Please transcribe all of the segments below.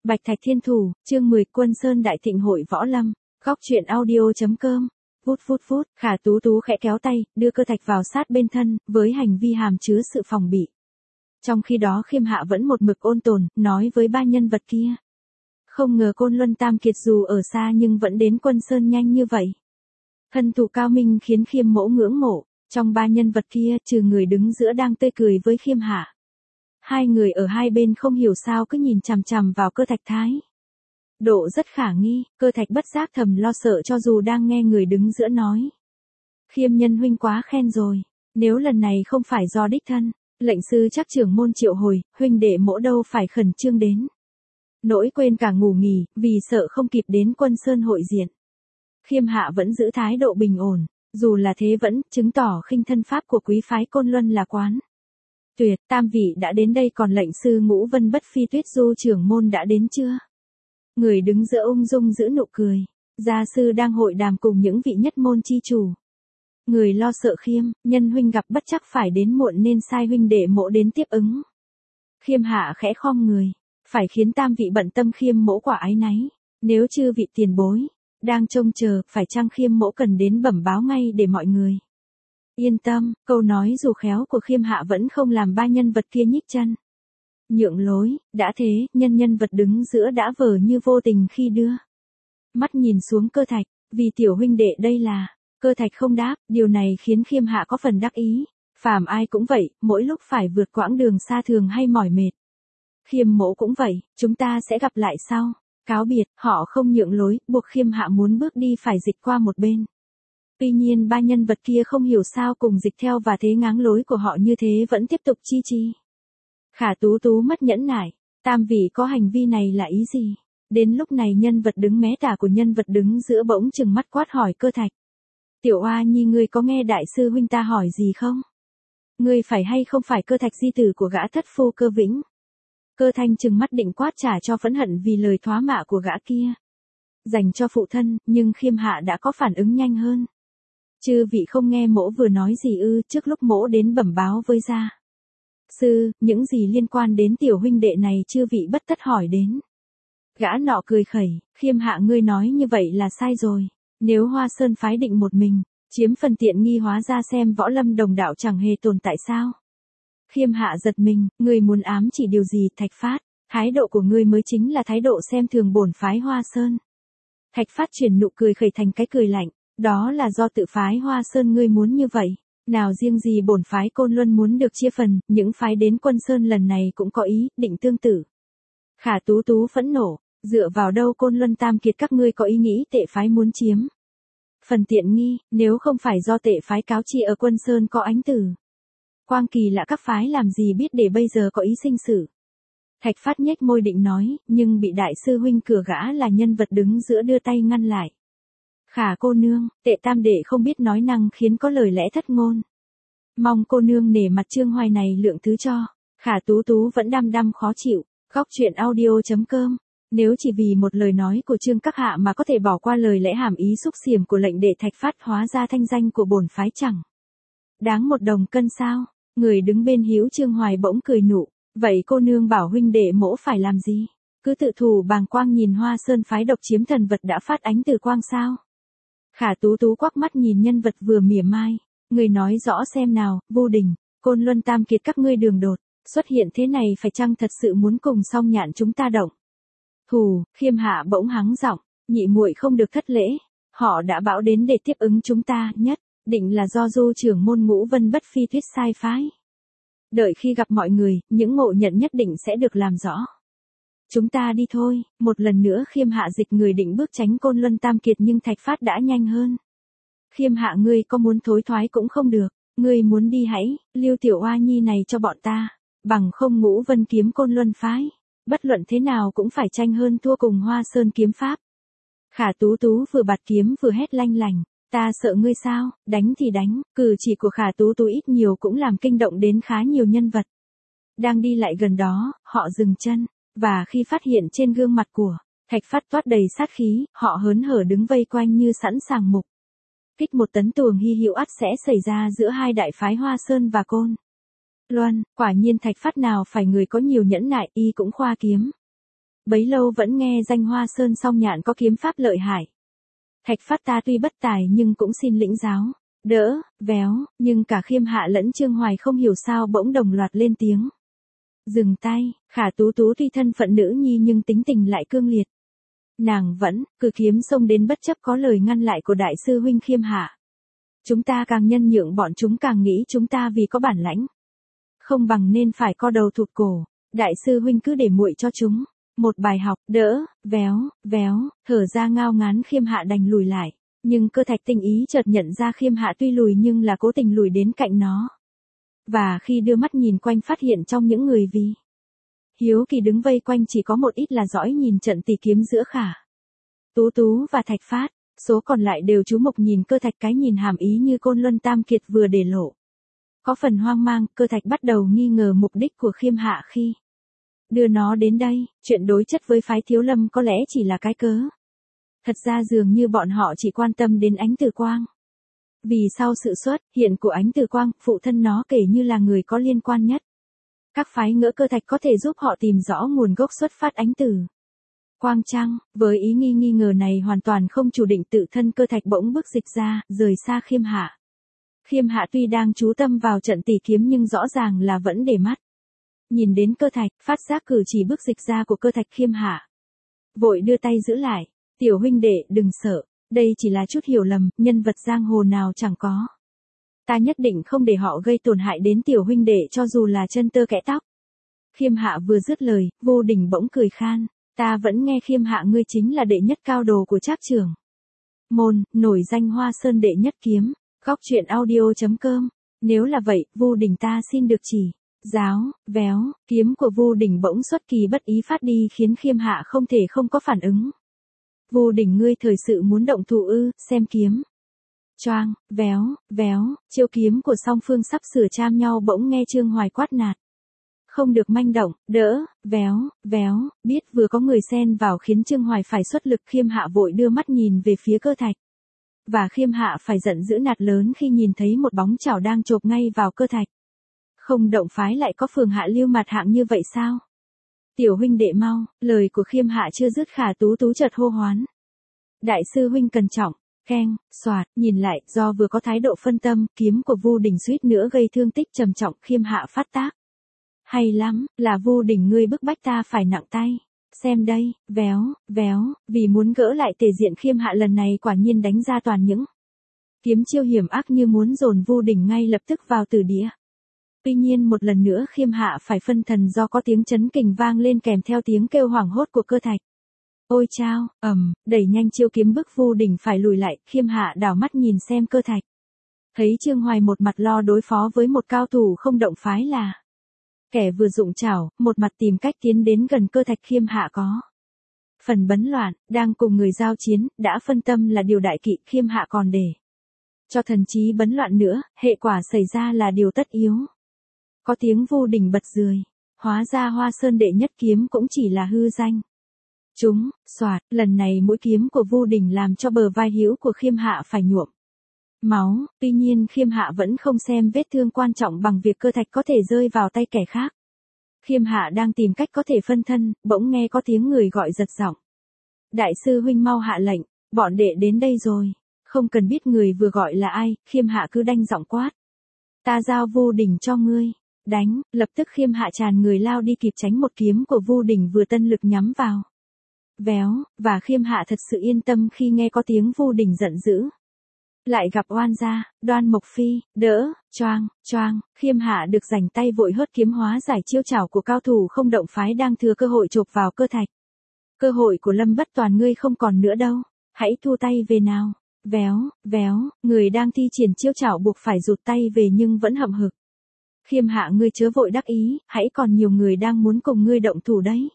Bạch Thạch Thiên Thủ, chương 10 Quân Sơn Đại Thịnh Hội Võ Lâm, góc truyện audio.com. Vút vút vút, Khả Tú Tú khẽ kéo tay, đưa Cơ Thạch vào sát bên thân, với hành vi hàm chứa sự phòng bị. Trong khi đó Khiêm Hạ vẫn một mực ôn tồn, nói với ba nhân vật kia. Không ngờ Côn Luân Tam Kiệt dù ở xa nhưng vẫn đến Quân Sơn nhanh như vậy. Thân thủ cao minh khiến Khiêm Mỗ ngưỡng mộ, trong ba nhân vật kia trừ người đứng giữa đang tươi cười với Khiêm Hạ. Hai người ở hai bên không hiểu sao cứ nhìn chằm chằm vào Cơ Thạch thái. Độ rất khả nghi, Cơ Thạch bất giác thầm lo sợ cho dù đang nghe người đứng giữa nói. Khiêm nhân huynh quá khen rồi, nếu lần này không phải do đích thân, lệnh sư chắc trưởng môn triệu hồi, huynh đệ Mỗ đâu phải khẩn trương đến. Nỗi quên cả ngủ nghỉ, vì sợ không kịp đến Quân Sơn hội diện. Khiêm Hạ vẫn giữ thái độ bình ổn, dù là thế vẫn chứng tỏ khinh thân pháp của quý phái Côn Luân là quán. Tuyệt, tam vị đã đến đây còn lệnh sư Ngũ Vân Bất Phi Tuyết Du trưởng môn đã đến chưa? Người đứng giữa ung dung giữ nụ cười. Gia sư đang hội đàm cùng những vị nhất môn chi chủ. Người lo sợ Khiêm, nhân huynh gặp bất chắc phải đến muộn nên sai huynh đệ Mỗ đến tiếp ứng. Khiêm Hạ khẽ khom người, phải khiến tam vị bận tâm Khiêm Mỗ quả áy náy. Nếu chư vị tiền bối đang trông chờ, phải chăng Khiêm Mỗ cần đến bẩm báo ngay để mọi người. Yên tâm, câu nói dù khéo của Khiêm Hạ vẫn không làm ba nhân vật kia nhích chân. Nhượng lối, đã thế, nhân vật đứng giữa đã vờ như vô tình khi đưa mắt nhìn xuống Cơ Thạch, vì tiểu huynh đệ đây là. Cơ Thạch không đáp, điều này khiến Khiêm Hạ có phần đắc ý. Phàm ai cũng vậy, mỗi lúc phải vượt quãng đường xa thường hay mỏi mệt. Khiêm Mỗ cũng vậy, chúng ta sẽ gặp lại sau. Cáo biệt, họ không nhượng lối, buộc Khiêm Hạ muốn bước đi phải dịch qua một bên. Tuy nhiên ba nhân vật kia không hiểu sao cùng dịch theo và thế ngáng lối của họ như thế vẫn tiếp tục chi. Khả Tú Tú mất nhẫn nại, tam vị có hành vi này là ý gì? Đến lúc này nhân vật đứng mé tả của nhân vật đứng giữa bỗng chừng mắt quát hỏi Cơ Thạch. Tiểu Oa Nhi ngươi có nghe đại sư huynh ta hỏi gì không? Ngươi phải hay không phải Cơ Thạch di tử của gã thất phu Cơ Vĩnh? Cơ Thanh chừng mắt định quát trả cho phẫn hận vì lời thoá mạ của gã kia. Dành cho phụ thân, nhưng Khiêm Hạ đã có phản ứng nhanh hơn. Chư vị không nghe Mỗ vừa nói gì ư? Trước lúc Mỗ đến bẩm báo với gia sư, những gì liên quan đến tiểu huynh đệ này chư vị bất tất hỏi đến. Gã nọ cười khẩy, Khiêm Hạ ngươi nói như vậy là sai rồi. Nếu Hoa Sơn phái định một mình, chiếm phần tiện nghi hóa ra xem võ lâm đồng đạo chẳng hề tồn tại sao. Khiêm Hạ giật mình, ngươi muốn ám chỉ điều gì? Thạch Phát, thái độ của ngươi mới chính là thái độ xem thường bổn phái Hoa Sơn. Thạch Phát chuyển nụ cười khẩy thành cái cười lạnh, đó là do tự phái Hoa Sơn ngươi muốn như vậy. Nào riêng gì bổn phái Côn Luân muốn được chia phần, những phái đến Quân Sơn lần này cũng có ý định tương tự. Khả Tú Tú phẫn nộ, dựa vào đâu Côn Luân Tam Kiệt các ngươi có ý nghĩ tệ phái muốn chiếm phần tiện nghi, nếu không phải do tệ phái cáo chi ở Quân Sơn có ánh tử. Quang kỳ lạ các phái làm gì biết để bây giờ có ý sinh sự. Thạch Phát nhếch môi định nói, nhưng bị đại sư huynh cửa gã là nhân vật đứng giữa đưa tay ngăn lại. Khả cô nương, tệ tam đệ không biết nói năng khiến có lời lẽ thất ngôn. Mong cô nương nể mặt Trương Hoài này lượng thứ cho. Khả Tú Tú vẫn đăm khó chịu. Góc truyện audio.com. Nếu chỉ vì một lời nói của Trương Các Hạ mà có thể bỏ qua lời lẽ hàm ý xúc xiểm của lệnh đệ Thạch Phát, hóa ra thanh danh của bổn phái chẳng đáng một đồng cân sao? Người đứng bên hữu Trương Hoài bỗng cười nụ. Vậy cô nương bảo huynh đệ Mỗ phải làm gì? Cứ tự thủ bàng quang nhìn Hoa Sơn phái độc chiếm thần vật đã phát ánh từ quang sao? Khả Tú Tú quắc mắt nhìn nhân vật vừa mỉa mai. Người nói rõ xem nào, Vu Đình, Côn Luân Tam Kiệt các ngươi đường đột, xuất hiện thế này phải chăng thật sự muốn cùng Song Nhạn chúng ta động? Thù, Khiêm Hạ bỗng hắng giọng, nhị muội không được thất lễ. Họ đã bảo đến để tiếp ứng chúng ta, nhất định là do Du trưởng môn Ngũ Vân Bất Phi Tuyết sai phái. Đợi khi gặp mọi người, những ngộ nhận nhất định sẽ được làm rõ. Chúng ta đi thôi. Một lần nữa Khiêm Hạ dịch người định bước tránh Côn Luân Tam Kiệt nhưng Thạch Phát đã nhanh hơn. Khiêm Hạ ngươi có muốn thối thoái cũng không được, ngươi muốn đi hãy lưu tiểu oa nhi này cho bọn ta, bằng không Ngũ Vân kiếm Côn Luân phái, bất luận thế nào cũng phải tranh hơn thua cùng Hoa Sơn kiếm pháp. Khả Tú Tú vừa bạt kiếm vừa hét lanh lành, ta sợ ngươi sao? Đánh thì đánh. Cử chỉ của Khả Tú Tú ít nhiều cũng làm kinh động đến khá nhiều nhân vật. Đang đi lại gần đó, họ dừng chân, và khi phát hiện trên gương mặt của Thạch Phát toát đầy sát khí, họ hớn hở đứng vây quanh như sẵn sàng mục kích một tấn tuồng hy hữu ắt sẽ xảy ra giữa hai đại phái Hoa Sơn và Côn Luân. Quả nhiên Thạch Phát nào phải người có nhiều nhẫn nại, y cũng khoa kiếm Bấy lâu vẫn nghe danh Hoa Sơn Song Nhạn có kiếm pháp lợi hại. Thạch Phát ta tuy bất tài nhưng cũng xin lĩnh giáo. Đỡ, véo, nhưng cả Khiêm Hạ lẫn Trương Hoài không hiểu sao bỗng đồng loạt lên tiếng. Dừng tay, Khả Tú Tú tuy thân phận nữ nhi nhưng tính tình lại cương liệt. Nàng vẫn, cử kiếm xông đến bất chấp có lời ngăn lại của đại sư huynh Khiêm Hạ. Chúng ta càng nhân nhượng bọn chúng càng nghĩ chúng ta vì có bản lãnh. Không bằng nên phải co đầu thụt cổ, đại sư huynh cứ để muội cho chúng. Một bài học, đỡ, véo, véo, thở ra ngao ngán Khiêm Hạ đành lùi lại. Nhưng Cơ Thạch tinh ý chợt nhận ra Khiêm Hạ tuy lùi nhưng là cố tình lùi đến cạnh nó. Và khi đưa mắt nhìn quanh phát hiện trong những người vì hiếu kỳ đứng vây quanh chỉ có một ít là dõi nhìn trận tỷ kiếm giữa Khả Tú Tú và Thạch Phát, số còn lại đều chú mục nhìn Cơ Thạch cái nhìn hàm ý như Côn Luân Tam Kiệt vừa để lộ. Có phần hoang mang, Cơ Thạch bắt đầu nghi ngờ mục đích của Khiêm Hạ khi đưa nó đến đây, chuyện đối chất với phái Thiếu Lâm có lẽ chỉ là cái cớ. Thật ra dường như bọn họ chỉ quan tâm đến Ánh Từ Quang. Vì sau sự xuất hiện của Ánh Từ Quang, phụ thân nó kể như là người có liên quan nhất. Các phái ngỡ Cơ Thạch có thể giúp họ tìm rõ nguồn gốc xuất phát Ánh Từ Quang chăng, với ý nghi ngờ này hoàn toàn không chủ định tự thân Cơ Thạch bỗng bước dịch ra, rời xa Khiêm Hạ. Khiêm Hạ tuy đang chú tâm vào trận tỷ kiếm nhưng rõ ràng là vẫn để mắt. Nhìn đến Cơ Thạch, phát giác cử chỉ bước dịch ra của Cơ Thạch Khiêm Hạ vội đưa tay giữ lại. Tiểu huynh đệ đừng sợ, đây chỉ là chút hiểu lầm, nhân vật giang hồ nào chẳng có. Ta nhất định không để họ gây tổn hại đến tiểu huynh đệ cho dù là chân tơ kẽ tóc. Khiêm Hạ vừa dứt lời, Vô Đình bỗng cười khan, ta vẫn nghe Khiêm Hạ ngươi chính là đệ nhất cao đồ của Trác trưởng môn, nổi danh Hoa Sơn đệ nhất kiếm. Góc truyện audio.com. Nếu là vậy, Vô Đình ta xin được chỉ giáo, véo, kiếm của Vô Đình bỗng xuất kỳ bất ý phát đi khiến Khiêm Hạ không thể không có phản ứng. Vô Đình ngươi thời sự muốn động thủ ư, xem kiếm. Choang, véo, véo, chiêu kiếm của song phương sắp sửa chạm nhau bỗng nghe Trương Hoài quát nạt. Không được manh động, đỡ, véo, véo, biết vừa có người xen vào khiến Trương Hoài phải xuất lực. Khiêm Hạ vội đưa mắt nhìn về phía Cơ Thạch. Và Khiêm Hạ phải giận dữ nạt lớn khi nhìn thấy một bóng chảo đang chộp ngay vào Cơ Thạch. Không động phái lại có phường hạ lưu mặt hạng như vậy sao? Tiểu huynh đệ mau, lời của Khiêm Hạ chưa dứt Khả Tú Tú chợt hô hoán. Đại sư huynh cẩn trọng, keng, xoạt, nhìn lại, do vừa có thái độ phân tâm, kiếm của Vô Đình suýt nữa gây thương tích trầm trọng. Khiêm Hạ phát tác. Hay lắm, là Vô Đình ngươi bức bách ta phải nặng tay. Xem đây, véo, véo, vì muốn gỡ lại tề diện Khiêm Hạ lần này quả nhiên đánh ra toàn những kiếm chiêu hiểm ác như muốn dồn Vô Đình ngay lập tức vào tử địa. Tuy nhiên một lần nữa Khiêm Hạ phải phân thần do có tiếng chấn kình vang lên kèm theo tiếng kêu hoảng hốt của Cơ Thạch. Ôi chao, đẩy nhanh chiêu kiếm bức Vô Đình phải lùi lại. Khiêm Hạ đảo mắt nhìn xem Cơ Thạch. Thấy Trương Hoài một mặt lo đối phó với một cao thủ không động phái là kẻ vừa dụng chảo, một mặt tìm cách tiến đến gần Cơ Thạch. Khiêm Hạ có phần bấn loạn, đang cùng người giao chiến, đã phân tâm là điều đại kỵ. Khiêm Hạ còn để cho thần trí bấn loạn nữa, hệ quả xảy ra là điều tất yếu. Có tiếng Vô Đình bật rười, hóa ra Hoa Sơn đệ nhất kiếm cũng chỉ là hư danh. Chúng, xoạt, lần này mũi kiếm của Vô Đình làm cho bờ vai hữu của Khiêm Hạ phải nhuộm máu, tuy nhiên Khiêm Hạ vẫn không xem vết thương quan trọng bằng việc Cơ Thạch có thể rơi vào tay kẻ khác. Khiêm Hạ đang tìm cách có thể phân thân, bỗng nghe có tiếng người gọi giật giọng. Đại sư huynh mau hạ lệnh, bọn đệ đến đây rồi. Không cần biết người vừa gọi là ai, Khiêm Hạ cứ đanh giọng quát. Ta giao Vô Đình cho ngươi. Đánh, lập tức Khiêm Hạ tràn người lao đi kịp tránh một kiếm của Vô Đình vừa tân lực nhắm vào. Véo, và Khiêm Hạ thật sự yên tâm khi nghe có tiếng Vô Đình giận dữ. Lại gặp oan gia, Đoan Mộc Phi, đỡ, choang, choang, Khiêm Hạ được rảnh tay vội hớt kiếm hóa giải chiêu chảo của cao thủ không động phái đang thừa cơ hội chộp vào Cơ Thạch. Cơ hội của Lâm Bất Toàn ngươi không còn nữa đâu, hãy thu tay về nào. Véo, véo, người đang thi triển chiêu chảo buộc phải rụt tay về nhưng vẫn hậm hực. Khiêm Hạ ngươi chớ vội đắc ý, hãy còn nhiều người đang muốn cùng ngươi động thủ đấy.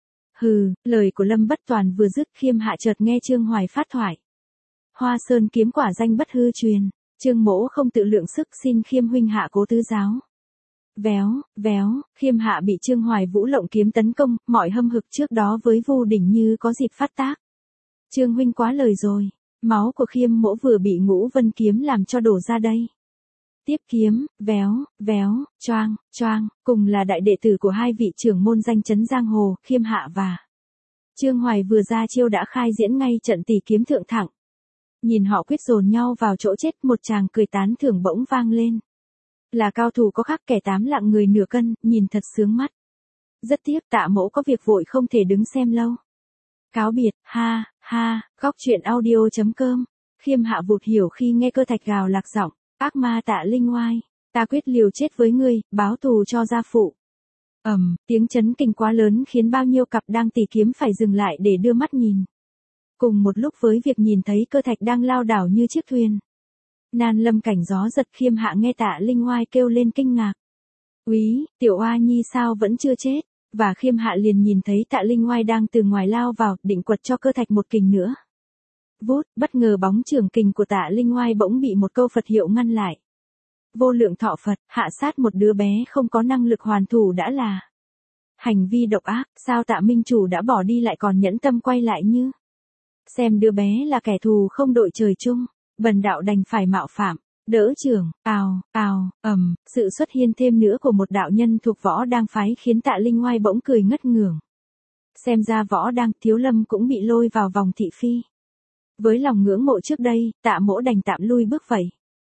Hừ, lời của Lâm Bất Toàn vừa dứt Khiêm Hạ chợt nghe Trương Hoài phát thoại. Hoa Sơn kiếm quả danh bất hư truyền, Trương mỗ không tự lượng sức xin Khiêm huynh hạ cố tứ giáo. Véo, véo, Khiêm Hạ bị Trương Hoài Vũ lộng kiếm tấn công, mọi hâm hực trước đó với Vô Đình như có dịp phát tác. Trương huynh quá lời rồi, máu của Khiêm mỗ vừa bị Ngũ Vân kiếm làm cho đổ ra đây. Tiếp kiếm, véo, véo, choang, choang, cùng là đại đệ tử của hai vị trưởng môn danh chấn giang hồ, Khiêm Hạ và Trương Hoài vừa ra chiêu đã khai diễn ngay trận tỷ kiếm thượng thẳng. Nhìn họ quyết dồn nhau vào chỗ chết, một chàng cười tán thưởng bỗng vang lên. Là cao thủ có khác kẻ 8 lạng người nửa cân, nhìn thật sướng mắt. Rất tiếc Tạ Mỗ có việc vội không thể đứng xem lâu. Cáo biệt, ha, ha, góc truyện audio.com. Khiêm Hạ vụt hiểu khi nghe Cơ Thạch gào lạc giọng, ác ma Tạ Linh Oai, ta quyết liều chết với ngươi, báo thù cho gia phụ. Tiếng chấn kinh quá lớn khiến bao nhiêu cặp đang tỉ kiếm phải dừng lại để đưa mắt nhìn. Cùng một lúc với việc nhìn thấy Cơ Thạch đang lao đảo như chiếc thuyền. Nan lâm cảnh gió giật, Khiêm Hạ nghe Tạ Linh Oai kêu lên kinh ngạc. Úy, tiểu oa nhi sao vẫn chưa chết? Và Khiêm Hạ liền nhìn thấy Tạ Linh Oai đang từ ngoài lao vào, định quật cho Cơ Thạch một kình nữa. Vút, bất ngờ bóng trường kình của Tạ Linh Oai bỗng bị một câu Phật hiệu ngăn lại. Vô lượng thọ Phật, hạ sát một đứa bé không có năng lực hoàn thủ đã là hành vi độc ác, sao Tạ Minh Chủ đã bỏ đi lại còn nhẫn tâm quay lại như? Xem đứa bé là kẻ thù không đội trời chung, bần đạo đành phải mạo phạm. Đỡ trường, sự xuất hiện thêm nữa của một đạo nhân thuộc Võ Đang phái khiến Tạ Linh Oai bỗng cười ngất ngưởng. Xem ra Võ Đang, Thiếu Lâm cũng bị lôi vào vòng thị phi. Với lòng ngưỡng mộ trước đây, Tạ Mỗ đành tạm lui bước vậy.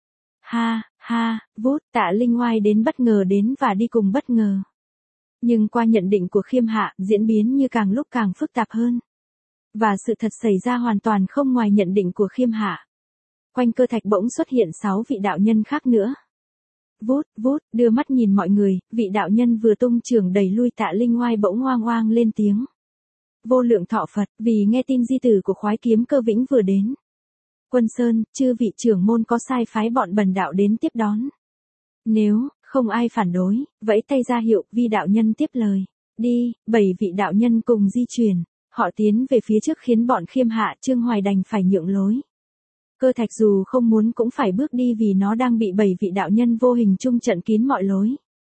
Ha, ha, vút, Tạ Linh Oai đến bất ngờ đến và đi cùng bất ngờ. Nhưng qua nhận định của Khiêm Hạ, diễn biến như càng lúc càng phức tạp hơn. Và sự thật xảy ra hoàn toàn không ngoài nhận định của Khiêm Hạ. Quanh Cơ Thạch bỗng xuất hiện 6 vị đạo nhân khác nữa. Vút, vút, đưa mắt nhìn mọi người, vị đạo nhân vừa tung chưởng đẩy lui Tạ Linh Oai bỗng oang oang lên tiếng. Vô lượng thọ Phật, vì nghe tin di tử của khoái kiếm Cơ Vĩnh vừa đến. Quân Sơn, chư vị trưởng môn có sai phái bọn bần đạo đến tiếp đón. Nếu không ai phản đối, vẫy tay ra hiệu, vi đạo nhân tiếp lời. Đi, 7 vị đạo nhân cùng di chuyển. Họ tiến về phía trước khiến bọn Khiêm Hạ, Trương Hoài đành phải nhượng lối. Cơ Thạch dù không muốn cũng phải bước đi vì nó đang bị 7 vị đạo nhân vô hình chung trận kín mọi lối.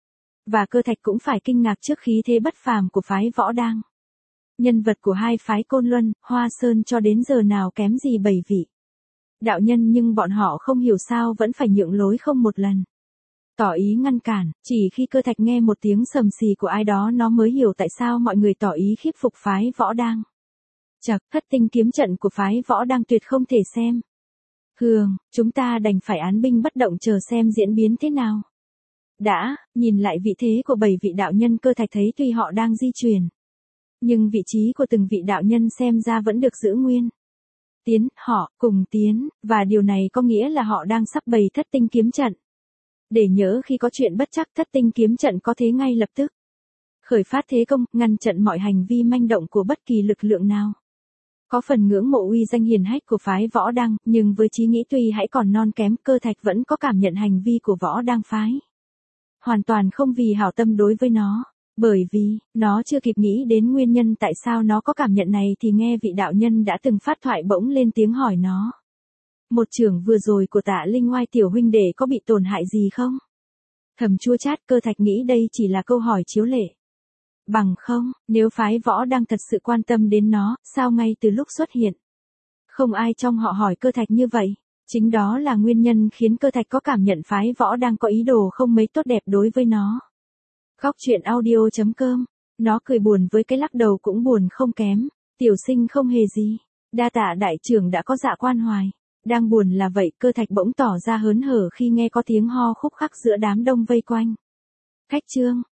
Và Cơ Thạch cũng phải kinh ngạc trước khí thế bất phàm của phái Võ Đang. Nhân vật của hai phái Côn Luân, Hoa Sơn cho đến giờ nào kém gì 7 vị đạo nhân, nhưng bọn họ không hiểu sao vẫn phải nhượng lối không một lần. Tỏ ý ngăn cản, chỉ khi Cơ Thạch nghe một tiếng sầm xì của ai đó nó mới hiểu tại sao mọi người tỏ ý khiếp phục phái Võ Đang. Chậc, thất tinh kiếm trận của phái Võ Đang tuyệt không thể xem. Hường, chúng ta đành phải án binh bất động chờ xem diễn biến thế nào. Đã, nhìn lại vị thế của 7 vị đạo nhân, Cơ Thạch thấy tuy họ đang di chuyển, nhưng vị trí của từng vị đạo nhân xem ra vẫn được giữ nguyên. Tiến, họ, cùng tiến, và điều này có nghĩa là họ đang sắp bày thất tinh kiếm trận. Để nhớ khi có chuyện bất trắc, thất tinh kiếm trận có thế ngay lập tức. Khởi phát thế công, ngăn chặn mọi hành vi manh động của bất kỳ lực lượng nào. Có phần ngưỡng mộ uy danh hiển hách của phái Võ Đang, nhưng với trí nghĩ tuy hãy còn non kém, Cơ Thạch vẫn có cảm nhận hành vi của Võ Đang phái hoàn toàn không vì hảo tâm đối với nó. Bởi vì, nó chưa kịp nghĩ đến nguyên nhân tại sao nó có cảm nhận này thì nghe vị đạo nhân đã từng phát thoại bỗng lên tiếng hỏi nó. Một chưởng vừa rồi của Tạ Linh Oai tiểu huynh đệ có bị tổn hại gì không? Thầm chua chát, Cơ Thạch nghĩ đây chỉ là câu hỏi chiếu lệ. Bằng không, nếu phái Võ đang thật sự quan tâm đến nó, sao ngay từ lúc xuất hiện không ai trong họ hỏi Cơ Thạch như vậy? Chính đó là nguyên nhân khiến Cơ Thạch có cảm nhận phái Võ đang có ý đồ không mấy tốt đẹp đối với nó. Góc truyện audio.com. Nó cười buồn với cái lắc đầu cũng buồn không kém. Tiểu sinh không hề gì. Đa tạ đại trưởng đã có dạ quan hoài. Đang buồn là vậy, Cơ Thạch bỗng tỏ ra hớn hở khi nghe có tiếng ho khúc khắc giữa đám đông vây quanh. Khách Trương,